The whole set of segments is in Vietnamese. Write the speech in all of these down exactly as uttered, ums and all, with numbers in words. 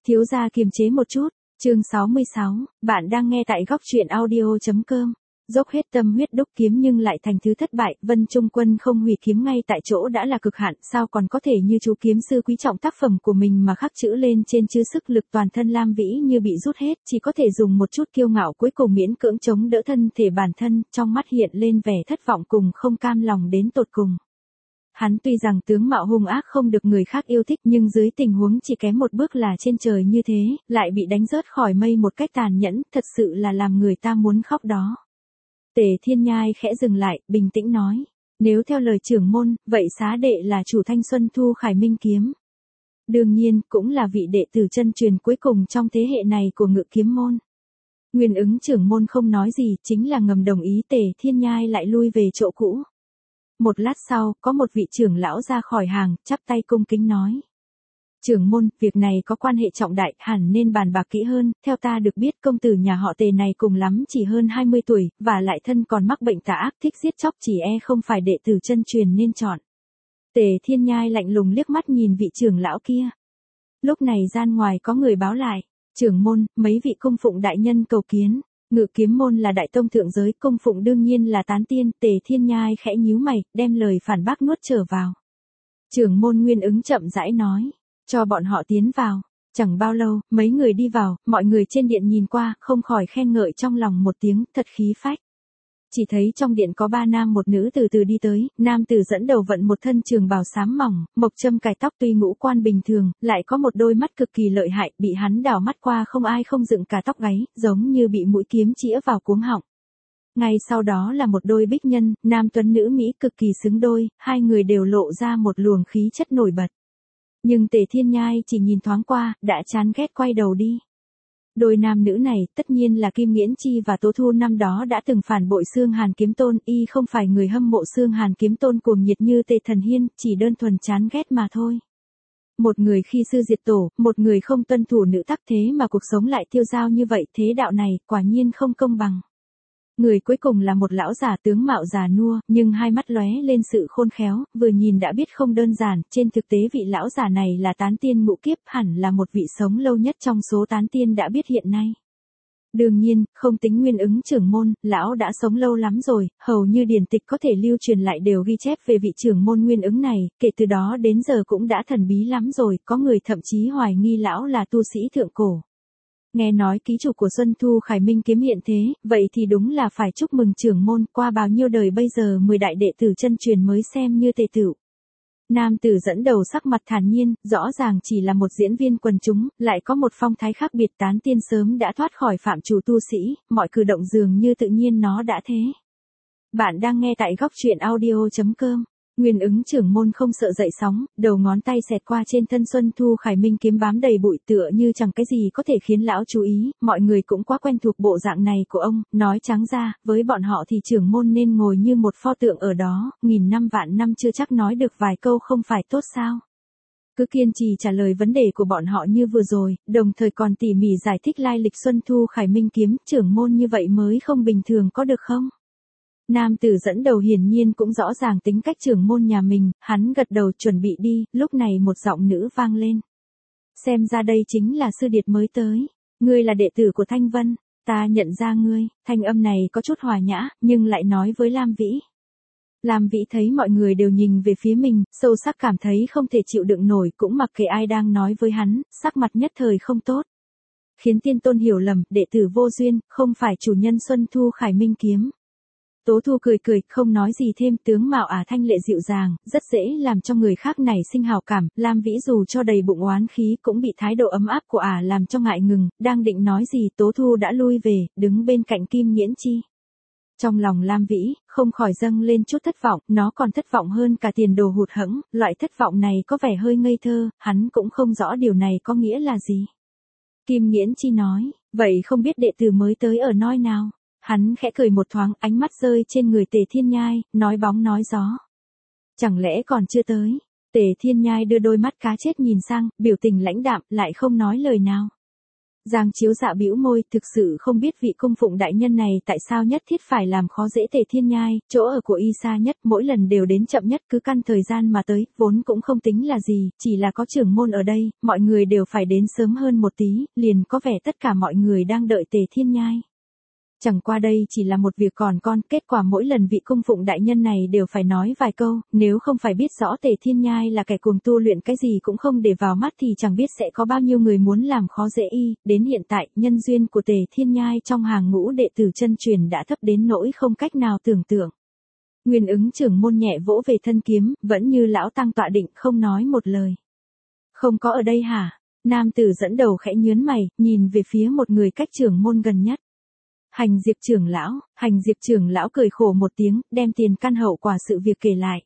Thiếu gia kiềm chế một chút, chương sáu mươi sáu, bạn đang nghe tại góc truyện audio.com. Dốc hết tâm huyết đúc kiếm nhưng lại thành thứ thất bại, Vân Trung Quân không hủy kiếm ngay tại chỗ đã là cực hạn, sao còn có thể như chú kiếm sư quý trọng tác phẩm của mình mà khắc chữ lên trên chứ. Sức lực toàn thân Lam Vĩ như bị rút hết, chỉ có thể dùng một chút kiêu ngạo cuối cùng miễn cưỡng chống đỡ thân thể bản thân, trong mắt hiện lên vẻ thất vọng cùng không cam lòng đến tột cùng. Hắn tuy rằng tướng mạo hung ác không được người khác yêu thích nhưng dưới tình huống chỉ kém một bước là trên trời như thế, lại bị đánh rớt khỏi mây một cách tàn nhẫn, thật sự là làm người ta muốn khóc đó. Tề Thiên Nhai khẽ dừng lại, bình tĩnh nói, nếu theo lời trưởng môn, vậy xá đệ là chủ Thanh Xuân Thu Khải Minh kiếm. Đương nhiên, cũng là vị đệ tử chân truyền cuối cùng trong thế hệ này của Ngự Kiếm môn. Nguyên Ứng trưởng môn không nói gì, chính là ngầm đồng ý. Tề Thiên Nhai lại lui về chỗ cũ. Một lát sau, có một vị trưởng lão ra khỏi hàng, chắp tay cung kính nói. Trưởng môn, việc này có quan hệ trọng đại, hẳn nên bàn bạc kỹ hơn, theo ta được biết công tử nhà họ Tề này cùng lắm chỉ hơn hai mươi tuổi, và lại thân còn mắc bệnh tà ác thích giết chóc, chỉ e không phải đệ tử chân truyền nên chọn. Tề Thiên Nhai lạnh lùng liếc mắt nhìn vị trưởng lão kia. Lúc này gian ngoài có người báo lại, trưởng môn, mấy vị cung phụng đại nhân cầu kiến. Ngự Kiếm môn là đại tông thượng giới, cung phụng đương nhiên là tán tiên. Tề Thiên Nhai khẽ nhíu mày, đem lời phản bác nuốt trở vào. Trưởng môn Nguyên Ứng chậm rãi nói, cho bọn họ tiến vào. Chẳng bao lâu, mấy người đi vào, mọi người trên điện nhìn qua, không khỏi khen ngợi trong lòng một tiếng, thật khí phách. Chỉ thấy trong điện có ba nam một nữ từ từ đi tới, nam tử dẫn đầu vận một thân trường bào xám mỏng, mộc châm cài tóc, tuy ngũ quan bình thường, lại có một đôi mắt cực kỳ lợi hại, bị hắn đảo mắt qua không ai không dựng cả tóc gáy, giống như bị mũi kiếm chĩa vào cuống họng. Ngay sau đó là một đôi bích nhân, nam tuấn nữ Mỹ cực kỳ xứng đôi, hai người đều lộ ra một luồng khí chất nổi bật. Nhưng Tề Thiên Nhai chỉ nhìn thoáng qua, đã chán ghét quay đầu đi. Đôi nam nữ này, tất nhiên là Kim Nghiễn Chi và Tố Thu năm đó đã từng phản bội Xương Hàn Kiếm Tôn, y không phải người hâm mộ Xương Hàn Kiếm Tôn cuồng nhiệt như Tề Thần Hiên, chỉ đơn thuần chán ghét mà thôi. Một người khi sư diệt tổ, một người không tuân thủ nữ tắc, thế mà cuộc sống lại tiêu dao như vậy, thế đạo này, quả nhiên không công bằng. Người cuối cùng là một lão già tướng mạo già nua, nhưng hai mắt lóe lên sự khôn khéo, vừa nhìn đã biết không đơn giản, trên thực tế vị lão già này là tán tiên ngũ kiếp, hẳn là một vị sống lâu nhất trong số tán tiên đã biết hiện nay. Đương nhiên, không tính Nguyên Ứng trưởng môn, lão đã sống lâu lắm rồi, hầu như điển tịch có thể lưu truyền lại đều ghi chép về vị trưởng môn Nguyên Ứng này, kể từ đó đến giờ cũng đã thần bí lắm rồi, có người thậm chí hoài nghi lão là tu sĩ thượng cổ. Nghe nói ký chủ của Xuân Thu Khải Minh kiếm hiện thế, vậy thì đúng là phải chúc mừng trưởng môn, qua bao nhiêu đời bây giờ mười đại đệ tử chân truyền mới xem như tề tựu. Nam tử dẫn đầu sắc mặt thản nhiên, rõ ràng chỉ là một diễn viên quần chúng, lại có một phong thái khác biệt. Tán tiên sớm đã thoát khỏi phạm trù tu sĩ, mọi cử động dường như tự nhiên nó đã thế. Bạn đang nghe tại góc truyện audio.com. Nguyên Ứng trưởng môn không sợ dậy sóng, đầu ngón tay xẹt qua trên thân Xuân Thu Khải Minh kiếm bám đầy bụi tựa như chẳng cái gì có thể khiến lão chú ý, mọi người cũng quá quen thuộc bộ dạng này của ông, nói trắng ra, với bọn họ thì trưởng môn nên ngồi như một pho tượng ở đó, nghìn năm vạn năm chưa chắc nói được vài câu không phải tốt sao. Cứ kiên trì trả lời vấn đề của bọn họ như vừa rồi, đồng thời còn tỉ mỉ giải thích lai lịch Xuân Thu Khải Minh kiếm, trưởng môn như vậy mới không bình thường có được không? Nam tử dẫn đầu hiển nhiên cũng rõ ràng tính cách trưởng môn nhà mình, hắn gật đầu chuẩn bị đi, lúc này một giọng nữ vang lên. Xem ra đây chính là sư điệt mới tới, ngươi là đệ tử của Thanh Vân, ta nhận ra ngươi. Thanh âm này có chút hòa nhã, nhưng lại nói với Lam Vĩ. Lam Vĩ thấy mọi người đều nhìn về phía mình, sâu sắc cảm thấy không thể chịu đựng nổi, cũng mặc kệ ai đang nói với hắn, sắc mặt nhất thời không tốt. Khiến tiên tôn hiểu lầm, đệ tử vô duyên, không phải chủ nhân Xuân Thu Khải Minh kiếm. Tố Thu cười cười, không nói gì thêm, tướng mạo ả thanh lệ dịu dàng, rất dễ làm cho người khác nảy sinh hào cảm. Lam Vĩ dù cho đầy bụng oán khí cũng bị thái độ ấm áp của ả làm cho ngại ngừng, đang định nói gì Tố Thu đã lui về, đứng bên cạnh Kim Nghiễn Chi. Trong lòng Lam Vĩ, không khỏi dâng lên chút thất vọng, nó còn thất vọng hơn cả tiền đồ hụt hẫng, loại thất vọng này có vẻ hơi ngây thơ, hắn cũng không rõ điều này có nghĩa là gì. Kim Nghiễn Chi nói, vậy không biết đệ tử mới tới ở nơi nào? Hắn khẽ cười một thoáng, ánh mắt rơi trên người Tề Thiên Nhai, nói bóng nói gió. Chẳng lẽ còn chưa tới? Tề Thiên Nhai đưa đôi mắt cá chết nhìn sang, biểu tình lãnh đạm, lại không nói lời nào. Giang Chiếu Dạ bĩu môi, thực sự không biết vị cung phụng đại nhân này tại sao nhất thiết phải làm khó dễ Tề Thiên Nhai, chỗ ở của y xa nhất, mỗi lần đều đến chậm nhất, cứ căn thời gian mà tới, vốn cũng không tính là gì, chỉ là có trưởng môn ở đây, mọi người đều phải đến sớm hơn một tí, liền có vẻ tất cả mọi người đang đợi Tề Thiên Nhai. Chẳng qua đây chỉ là một việc còn con, kết quả mỗi lần vị cung phụng đại nhân này đều phải nói vài câu, nếu không phải biết rõ Tề Thiên Nhai là kẻ cuồng tu luyện cái gì cũng không để vào mắt thì chẳng biết sẽ có bao nhiêu người muốn làm khó dễ y, đến hiện tại, nhân duyên của Tề Thiên Nhai trong hàng ngũ đệ tử chân truyền đã thấp đến nỗi không cách nào tưởng tượng. Nguyên Ứng trưởng môn nhẹ vỗ về thân kiếm, vẫn như lão tăng tọa định không nói một lời. Không có ở đây hả? Nam tử dẫn đầu khẽ nhướng mày, nhìn về phía một người cách trưởng môn gần nhất. Hành Diệp trưởng lão, Hành Diệp trưởng lão cười khổ một tiếng, đem tiền căn hậu quả sự việc kể lại.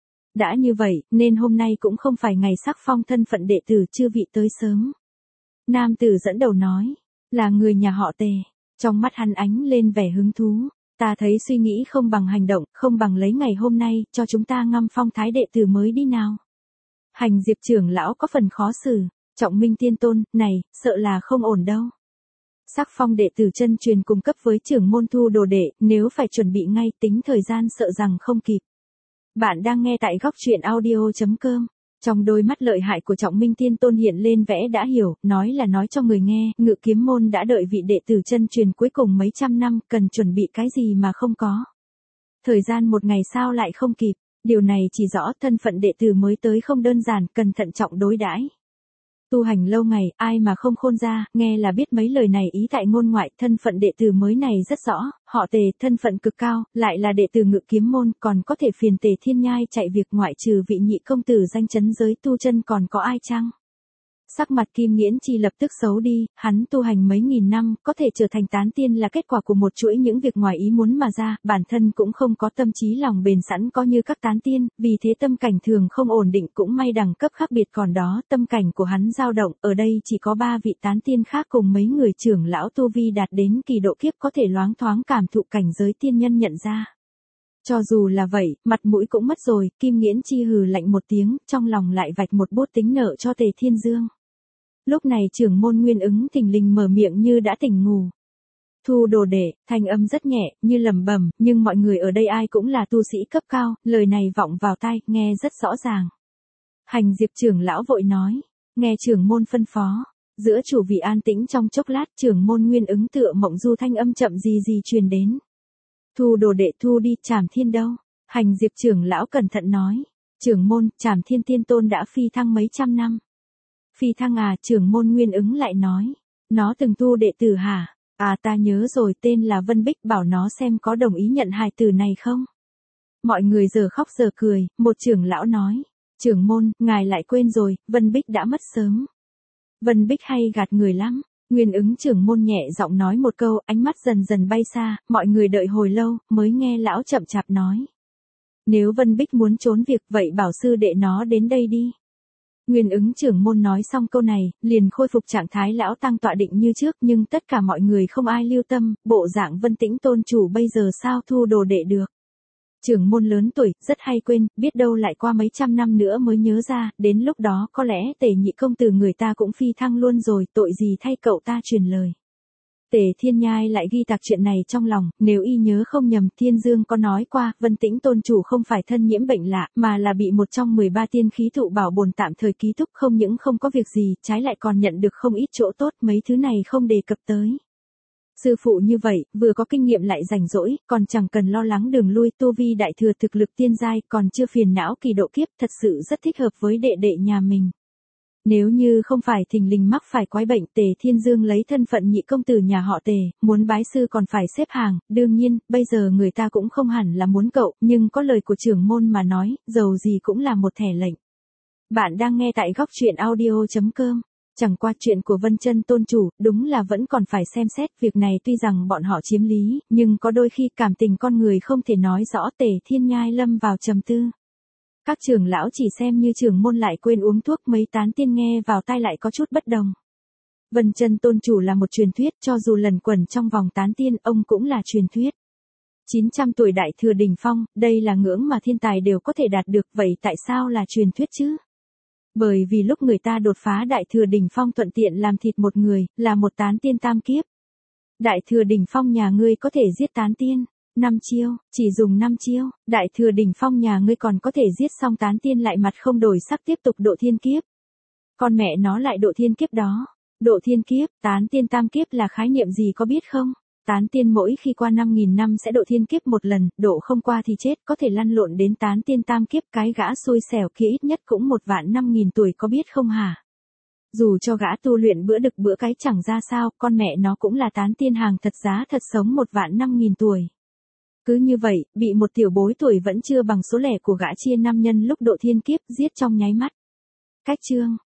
Đã như vậy, nên hôm nay cũng không phải ngày sắc phong thân phận đệ tử chư vị tới sớm. Nam tử dẫn đầu nói, là người nhà họ Tề, trong mắt hắn ánh lên vẻ hứng thú. Ta thấy suy nghĩ không bằng hành động, không bằng lấy ngày hôm nay, cho chúng ta ngâm phong thái đệ tử mới đi nào. Hành Diệp trưởng lão có phần khó xử, Trọng Minh Tiên Tôn, này, sợ là không ổn đâu. Sắc phong đệ tử chân truyền cung cấp với trưởng môn thu đồ đệ, nếu phải chuẩn bị ngay tính thời gian sợ rằng không kịp. Bạn đang nghe tại góc truyện audio chấm com. Trong đôi mắt lợi hại của Trọng Minh Tiên Tôn hiện lên vẻ đã hiểu, nói là nói cho người nghe, Ngự Kiếm môn đã đợi vị đệ tử chân truyền cuối cùng mấy trăm năm, cần chuẩn bị cái gì mà không có. Thời gian một ngày sao lại không kịp, điều này chỉ rõ thân phận đệ tử mới tới không đơn giản, cần thận trọng đối đãi. Tu hành lâu ngày, ai mà không khôn ra, nghe là biết mấy lời này ý tại ngôn ngoại, thân phận đệ tử mới này rất rõ, họ Tề, thân phận cực cao, lại là đệ tử Ngự Kiếm môn, còn có thể phiền Tề Thiên Nhai chạy việc, ngoại trừ vị nhị công tử danh chấn giới tu chân còn có ai chăng? Sắc mặt Kim Nghiễn Chi lập tức xấu đi, hắn tu hành mấy nghìn năm, có thể trở thành tán tiên là kết quả của một chuỗi những việc ngoài ý muốn mà ra, bản thân cũng không có tâm trí lòng bền sẵn có như các tán tiên, vì thế tâm cảnh thường không ổn định, cũng may đẳng cấp khác biệt còn đó, tâm cảnh của hắn dao động, ở đây chỉ có ba vị tán tiên khác cùng mấy người trưởng lão tu vi đạt đến kỳ độ kiếp có thể loáng thoáng cảm thụ cảnh giới tiên nhân nhận ra. Cho dù là vậy, mặt mũi cũng mất rồi, Kim Nghiễn Chi hừ lạnh một tiếng, trong lòng lại vạch một bút tính nợ cho Tề Thiên Dương. Lúc này trưởng môn Nguyên Ứng thình lình mở miệng như đã tỉnh ngủ. Thu đồ đệ, thanh âm rất nhẹ, như lẩm bẩm, nhưng mọi người ở đây ai cũng là tu sĩ cấp cao, lời này vọng vào tai, nghe rất rõ ràng. Hành Diệp trưởng lão vội nói, nghe trưởng môn phân phó. Giữa chủ vị an tĩnh trong chốc lát, trưởng môn Nguyên Ứng tựa mộng du thanh âm chậm gì gì truyền đến. Thu đồ đệ thu đi, Trảm Thiên đâu? Hành Diệp trưởng lão cẩn thận nói. Trưởng môn, Trảm Thiên Tiên Tôn đã phi thăng mấy trăm năm. Phi thăng à, trưởng môn Nguyên Ứng lại nói. Nó từng tu đệ tử hả? À ta nhớ rồi, tên là Vân Bích, bảo nó xem có đồng ý nhận hài tử này không? Mọi người giờ khóc giờ cười, một trưởng lão nói. Trưởng môn, ngài lại quên rồi, Vân Bích đã mất sớm. Vân Bích hay gạt người lắm. Nguyên Ứng trưởng môn nhẹ giọng nói một câu, ánh mắt dần dần bay xa, mọi người đợi hồi lâu, mới nghe lão chậm chạp nói. Nếu Vân Bích muốn trốn việc, vậy bảo sư đệ nó đến đây đi. Nguyên Ứng trưởng môn nói xong câu này, liền khôi phục trạng thái lão tăng tọa định như trước, nhưng tất cả mọi người không ai lưu tâm, bộ dạng Vân Tĩnh tôn chủ bây giờ sao thu đồ đệ được. Trưởng môn lớn tuổi, rất hay quên, biết đâu lại qua mấy trăm năm nữa mới nhớ ra, đến lúc đó có lẽ Tề nhị công tử người ta cũng phi thăng luôn rồi, tội gì thay cậu ta truyền lời. Tề Thiên Nhai lại ghi tạc chuyện này trong lòng, nếu y nhớ không nhầm, Thiên Dương có nói qua, Vân Tĩnh tôn chủ không phải thân nhiễm bệnh lạ, mà là bị một trong mười ba tiên khí thụ bảo bồn tạm thời ký túc, không những không có việc gì, trái lại còn nhận được không ít chỗ tốt, mấy thứ này không đề cập tới. Sư phụ như vậy, vừa có kinh nghiệm lại rảnh rỗi, còn chẳng cần lo lắng đường lui, tu vi đại thừa thực lực tiên giai, còn chưa phiền não kỳ độ kiếp, thật sự rất thích hợp với đệ đệ nhà mình. Nếu như không phải thình lình mắc phải quái bệnh, Tề Thiên Dương lấy thân phận nhị công tử nhà họ Tề, muốn bái sư còn phải xếp hàng, đương nhiên, bây giờ người ta cũng không hẳn là muốn cậu, nhưng có lời của trưởng môn mà nói, dầu gì cũng là một thẻ lệnh. Bạn đang nghe tại góc truyện audio chấm com. Chẳng qua chuyện của Vân Chân tôn chủ, đúng là vẫn còn phải xem xét, việc này tuy rằng bọn họ chiếm lý, nhưng có đôi khi cảm tình con người không thể nói rõ. Tề Thiên Nhai lâm vào trầm tư. Các trưởng lão chỉ xem như trưởng môn lại quên uống thuốc, mấy tán tiên nghe vào tai lại có chút bất đồng. Vân Chân tôn chủ là một truyền thuyết, cho dù lần quẩn trong vòng tán tiên, ông cũng là truyền thuyết. chín trăm tuổi đại thừa đỉnh phong, đây là ngưỡng mà thiên tài đều có thể đạt được, vậy tại sao là truyền thuyết chứ? Bởi vì lúc người ta đột phá Đại Thừa Đỉnh Phong thuận tiện làm thịt một người, là một tán tiên tam kiếp. Đại Thừa Đỉnh Phong nhà ngươi có thể giết tán tiên, năm chiêu, chỉ dùng năm chiêu, Đại Thừa Đỉnh Phong nhà ngươi còn có thể giết xong tán tiên lại mặt không đổi sắc tiếp tục độ thiên kiếp. Con mẹ nó lại độ thiên kiếp đó. Độ thiên kiếp, tán tiên tam kiếp là khái niệm gì có biết không? Tán tiên mỗi khi qua năm nghìn năm sẽ độ thiên kiếp một lần, độ không qua thì chết, có thể lăn lộn đến tán tiên tam kiếp, cái gã xui xẻo kia ít nhất cũng một vạn năm nghìn tuổi có biết không hả? Dù cho gã tu luyện bữa đực bữa cái chẳng ra sao, con mẹ nó cũng là tán tiên hàng thật giá thật sống một vạn năm nghìn tuổi. Cứ như vậy, bị một tiểu bối tuổi vẫn chưa bằng số lẻ của gã chia năm nhân lúc độ thiên kiếp giết trong nháy mắt. Cách chương